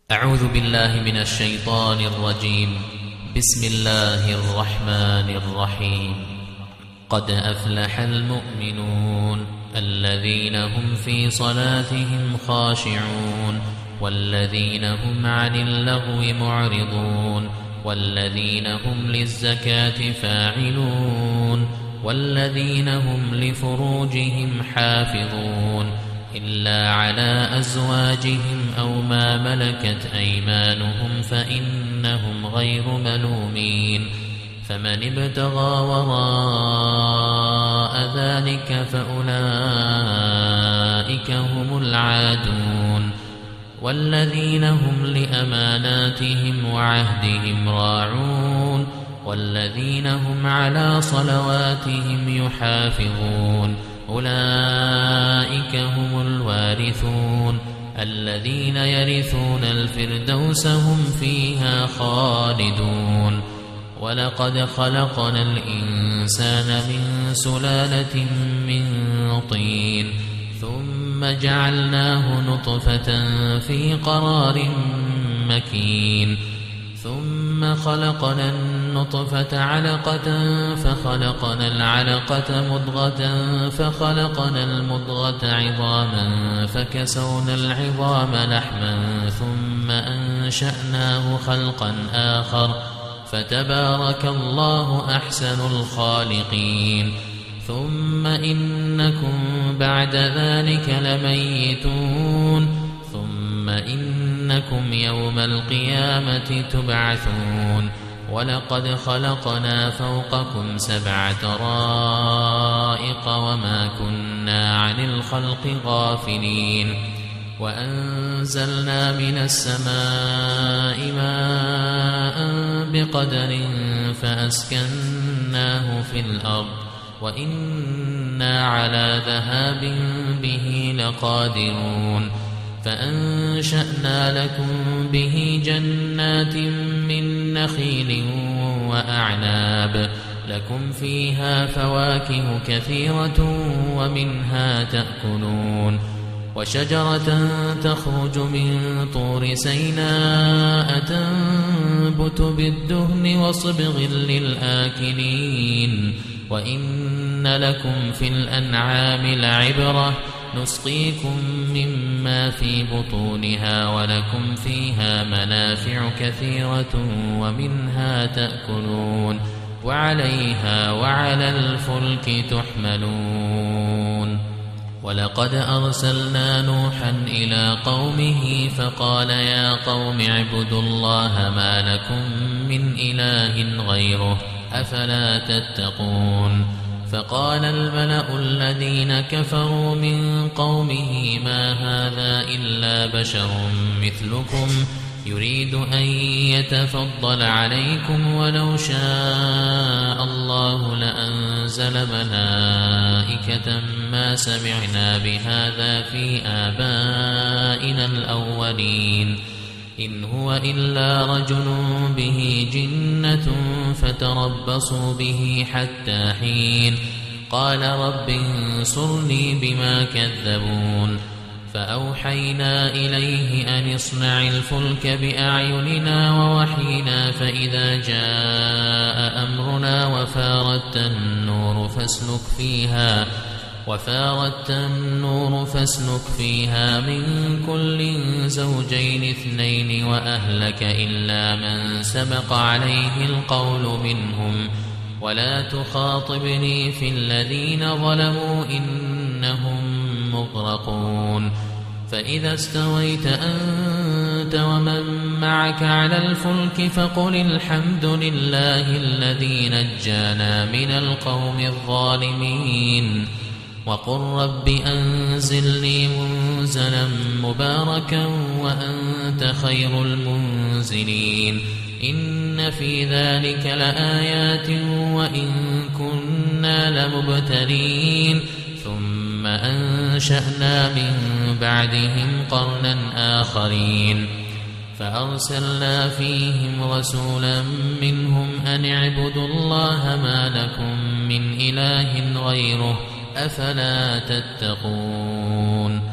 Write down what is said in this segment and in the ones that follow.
أعوذ بالله من الشيطان الرجيم. بسم الله الرحمن الرحيم. قد أفلح المؤمنون الذين هم في صلاتهم خاشعون والذين هم عن اللغو معرضون والذين هم للزكاة فاعلون والذين هم لفروجهم حافظون إلا على أزواجهم أو ما ملكت أيمانهم فإنهم غير ملومين. فمن ابتغى وراء ذلك فأولئك هم العادون. والذين هم لأماناتهم وعهدهم راعون والذين هم على صلواتهم يحافظون أولئك هم الوارثون الذين يرثون الفردوس هم فيها خالدون. ولقد خلقنا الإنسان من سلالة من طين ثم جعلناه نطفة في قرار مكين ثم خلقنا النطفة علقة فخلقنا العلقة مضغة فخلقنا المضغة عظاما فكسونا العظام لحما ثم أنشأناه خلقا آخر فتبارك الله أحسن الخالقين. ثم إنكم بعد ذلك لميتون ثم إنكم يوم القيامة تبعثون. ولقد خلقنا فوقكم 7 طرائق وما كنا عن الخلق غافلين. وأنزلنا من السماء ماء بقدر فأسكناه في الأرض وإنا على ذهاب به لقادرون. فأنشأنا لكم به جنات من نخيل وأعناب لكم فيها فواكه كثيرة ومنها تأكلون. وشجرة تخرج من طور سيناء تنبت بالدهن وصبغ للآكلين. وإن لكم في الأنعام لعبرة نسقيكم مما في بطونها ولكم فيها منافع كثيرة ومنها تأكلون وعليها وعلى الفلك تحملون. ولقد أرسلنا نوحا إلى قومه فقال يا قوم اعبدوا الله ما لكم من إله غيره أفلا تتقون. فقال الملأ الذين كفروا من قومه ما هذا إلا بشر مثلكم يريد أن يتفضل عليكم ولو شاء الله لأنزل ملائكة ما سمعنا بهذا في آبائنا الأولين إن هو إلا رجل به جنة فتربصوا به حتى حين. قال رب انصرني بما كذبون. فأوحينا إليه أن اصنع الفلك بأعيننا ووحينا فإذا جاء أمرنا وفاردت النور فاسلك فيها من كل زوجين 2 وأهلك إلا من سبق عليه القول منهم ولا تخاطبني في الذين ظلموا إنهم مغرقون. فإذا استويت أنت ومن معك على الفلك فقل الحمد لله الذي نجانا من القوم الظالمين وقل رب أنزلني منزلا مباركا وأنت خير المنزلين. إن في ذلك لآيات وإن كنا لمبتلين. ثم أنشأنا من بعدهم قرنا آخرين فأرسلنا فيهم رسولا منهم أن اعبدوا الله ما لكم من إله غيره أفلا تتقون.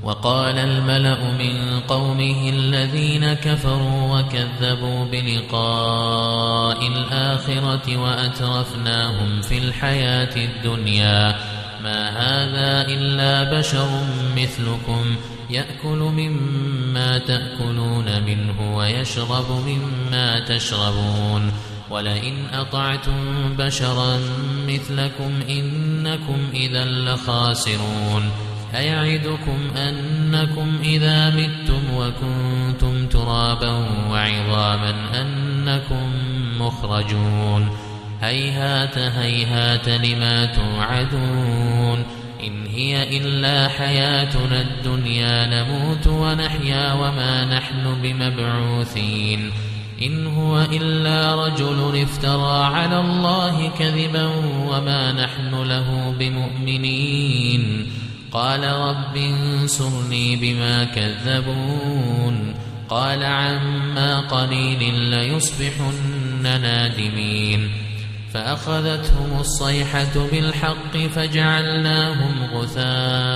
وقال الملأ من قومه الذين كفروا وكذبوا بلقاء الآخرة وأترفناهم في الحياة الدنيا ما هذا إلا بشر مثلكم يأكل مما تأكلون منه ويشرب مما تشربون ولئن أطعتم بشرا مثلكم إنكم إذا لخاسرون أيعدكم أنكم إذا متم وكنتم ترابا وعظاما أنكم مخرجون هيهات هيهات لما توعدون إن هي إلا حياتنا الدنيا نموت ونحيا وما نحن بمبعوثين إن هو إلا رجل افترى على الله كذبا وما نحن له بمؤمنين قال رب انصرني بما كذبون قال عما قليل ليصبحن نادمين فأخذتهم الصيحة بالحق فجعلناهم غثاء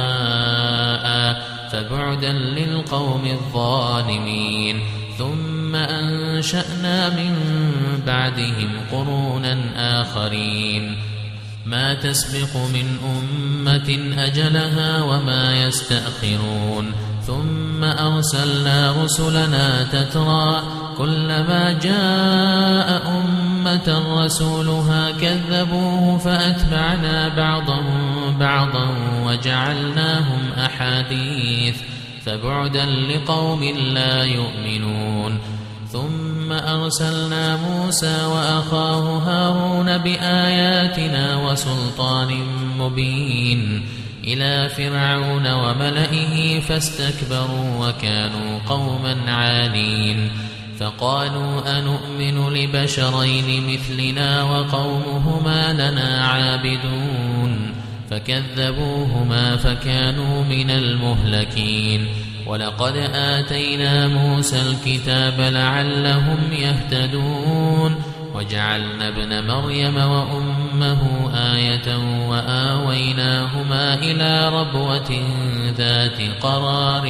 فبعدا للقوم الظالمين ثم أنشأنا من بعدهم قرونا آخرين ما تسبق من أمة أجلها وما يستأخرون ثم أرسلنا رسلنا تترى كلما جاء أمة رسولها كذبوه فأتبعنا بعضهم بعضا وجعلناهم أحاديث فبعدا لقوم لا يؤمنون ثم أرسلنا موسى وأخاه هارون بآياتنا وسلطان مبين إلى فرعون وملئه فاستكبروا وكانوا قوما عالين فقالوا أنؤمن لبشرين مثلنا وقومهما لنا عابدون فكذبوهما فكانوا من المهلكين ولقد آتينا موسى الكتاب لعلهم يهتدون وجعلنا ابن مريم وأمه آية وآويناهما إلى ربوة ذات قرار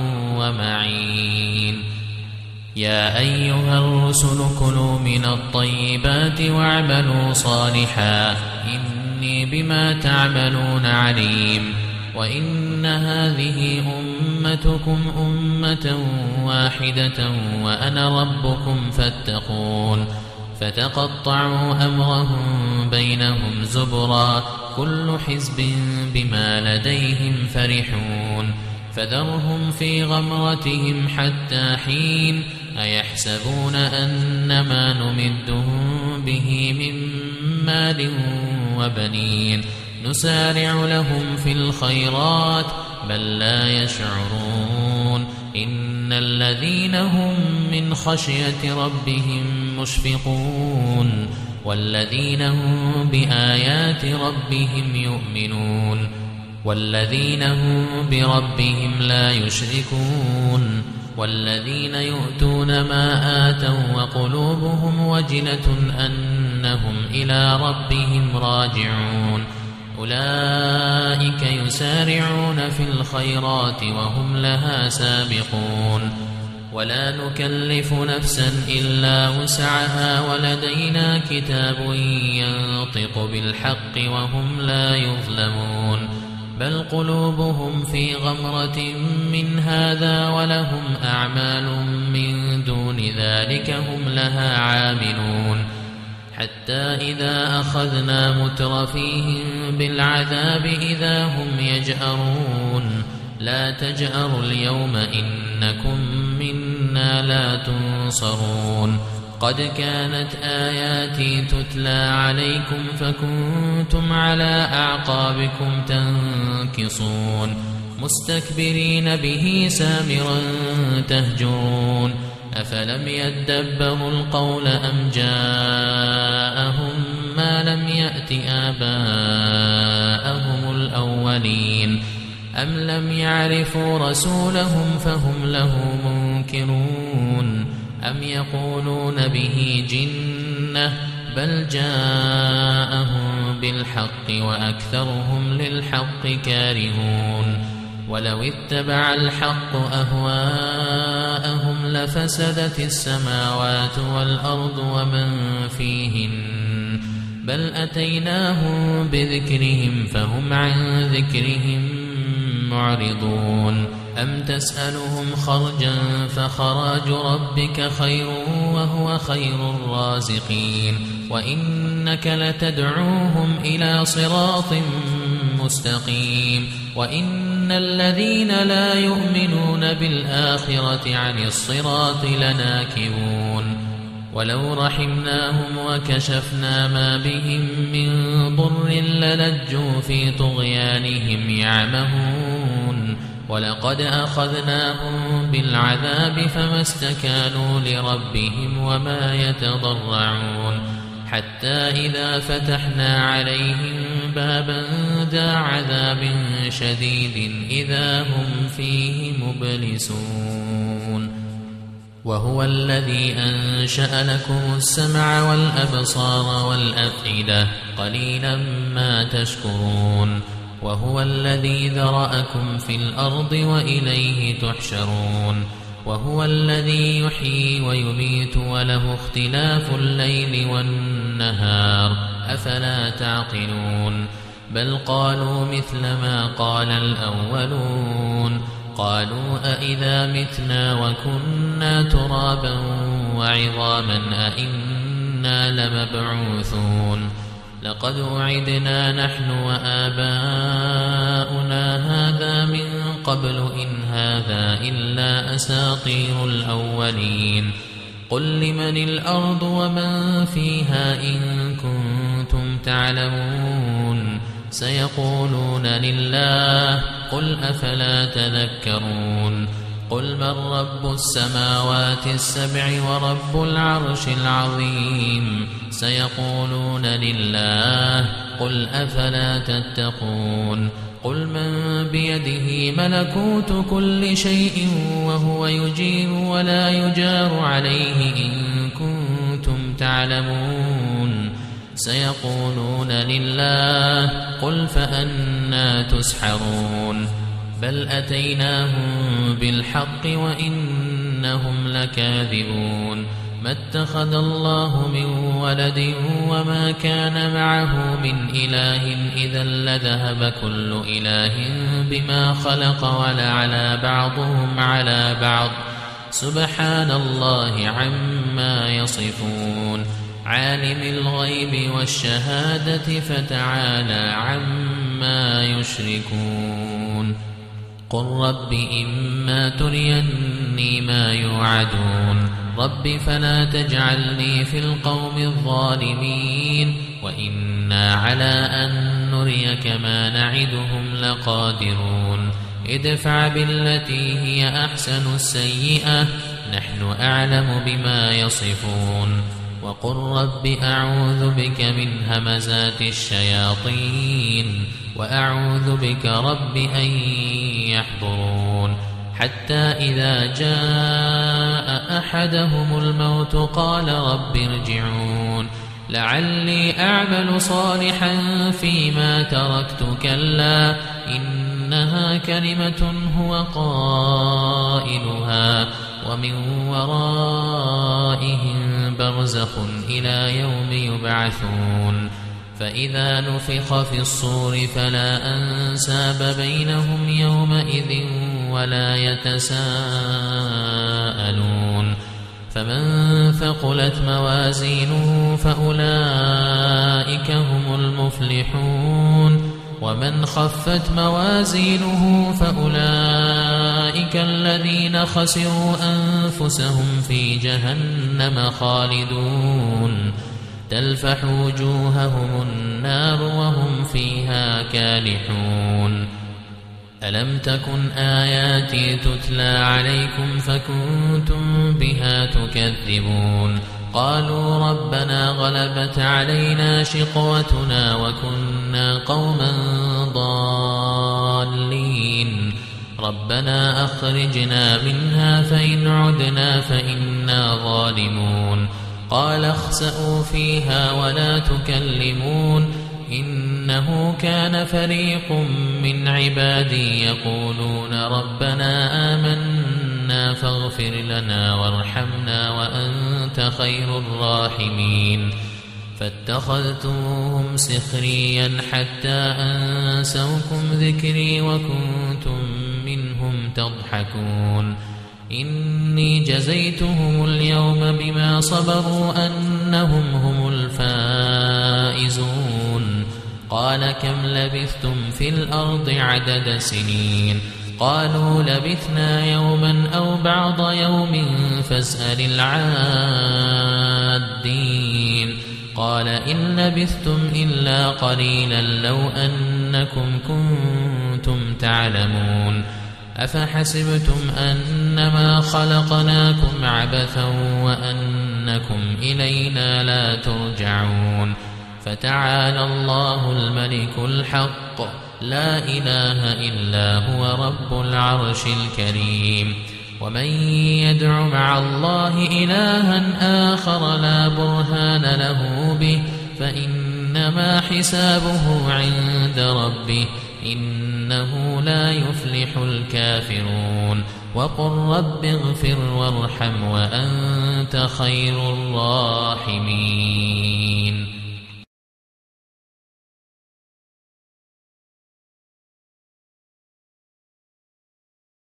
ومعين يا أيها الرسل كلوا من الطيبات واعملوا صالحا إني بما تعملون عليم وإن هذه أمتكم أمة واحدة وأنا ربكم فاتقون فتقطعوا أمرهم بينهم زبرا كل حزب بما لديهم فرحون فذرهم في غمرتهم حتى حين أيحسبون أنما نمدهم به من مال وبنين نسارع لهم في الخيرات بل لا يشعرون إن الذين هم من خشية ربهم مشفقون والذين هم بآيات ربهم يؤمنون والذين هم بربهم لا يشركون والذين يؤتون ما آتوا وقلوبهم وجلة أنهم إلى ربهم راجعون أولئك يسارعون في الخيرات وهم لها سابقون ولا نكلف نفسا إلا وسعها ولدينا كتاب ينطق بالحق وهم لا يظلمون بل قلوبهم في غمرة من هذا ولهم أعمال من دون ذلك هم لها عاملون حتى إذا أخذنا مترفيهم بالعذاب إذا هم يجأرون لا تجأروا اليوم إنكم منا لا تنصرون قد كانت آياتي تتلى عليكم فكنتم على أعقابكم تنكصون مستكبرين به سامرا تهجرون أفلم يدبروا القول أم جاءهم ما لم يأت آباءهم الأولين أم لم يعرفوا رسولهم فهم له منكرون أم يقولون به جنة بل جاءهم بالحق وأكثرهم للحق كارهون ولو اتبع الحق أهواءهم لفسدت السماوات والأرض ومن فيهن بل أتيناهم بذكرهم فهم عن ذكرهم معرضون أم تسألهم خرجا فخراج ربك خير وهو خير الرازقين وإنك لتدعوهم إلى صراط مستقيم وإن الذين لا يؤمنون بالآخرة عن الصراط لناكبون ولو رحمناهم وكشفنا ما بهم من ضر للجوا في طغيانهم يعمهون ولقد أخذناهم بالعذاب فما استكانوا لربهم وما يتضرعون حتى إذا فتحنا عليهم بابا ذا عذاب شديد إذا هم فيه مبلسون وهو الذي أنشأ لكم السمع والأبصار والأفئدة قليلا ما تشكرون وهو الذي ذرأكم في الأرض وإليه تحشرون وهو الذي يحيي ويميت وله اختلاف الليل والنهار أفلا تعقلون بل قالوا مثل ما قال الأولون قالوا أئذا متنا وكنا ترابا وعظاما أئنا لمبعوثون لقد وعدنا نحن وآباؤنا هذا من قبل إن هذا إلا أساطير الأولين قل لمن الأرض ومن فيها إن كنتم تعلمون سيقولون لله قل أفلا تذكرون قل من رب السماوات السبع ورب العرش العظيم سيقولون لله قل أفلا تتقون قل من بيده ملكوت كل شيء وهو يجير ولا يجار عليه إن كنتم تعلمون سيقولون لله قل فأنى تسحرون بل أتيناهم بالحق وإنهم لكاذبون ما اتخذ الله من ولد وما كان معه من إله إذا لذهب كل إله بما خلق ولعلى بعضهم على بعض سبحان الله عما يصفون عالم الغيب والشهادة فتعالى عما يشركون قل رب إما تريني ما يوعدون رب فلا تجعلني في القوم الظالمين وإنا على أن نريك ما نعدهم لقادرون ادفع بالتي هي أحسن السيئة نحن أعلم بما يصفون وقل رب أعوذ بك من همزات الشياطين وأعوذ بك رب أن يحضرون حتى إذا جاء أحدهم الموت قال رب ارجعون لعلي أعمل صالحا فيما تركت كلا إنها كلمة هو قائلها ومن ورائهم برزخ إلى يوم يبعثون فإذا نفخ في الصور فلا أنساب بينهم يومئذ ولا يتساءلون فمن ثقلت موازينه فأولئك هم المفلحون ومن خفت موازينه فأولئك الذين خسروا أنفسهم في جهنم خالدون تلفح وجوههم النار وهم فيها كالحون ألم تكن آياتي تتلى عليكم فكنتم بها تكذبون قالوا ربنا غلبت علينا شقوتنا وكنا قوما ضالين ربنا أخرجنا منها فإن عدنا فإنا ظالمون قال اخسئوا فيها ولا تكلمون إنه كان فريق من عبادي يقولون ربنا آمنا فاغفر لنا وارحمنا وأنت خير الراحمين فاتخذتموهم سخريا حتى أنسوكم ذكري وكنتم منهم تضحكون إني جزيتهم اليوم بما صبروا أنهم هم الفائزون قال كم لبثتم في الأرض عدد سنين قالوا لبثنا يوما أو بعض يوم فاسأل العادين قال إن لبثتم إلا قليلا لو أنكم كنتم تعلمون أفحسبتم أنما خلقناكم عبثا وأنكم إلينا لا ترجعون فتعالى الله الملك الحق لا إله إلا هو رب العرش الكريم ومن يدع مع الله إلها آخر لا برهان له به فإنما حسابه عند ربه إنه لا يفلح الكافرون وقل رب اغفر وارحم وأنت خير الراحمين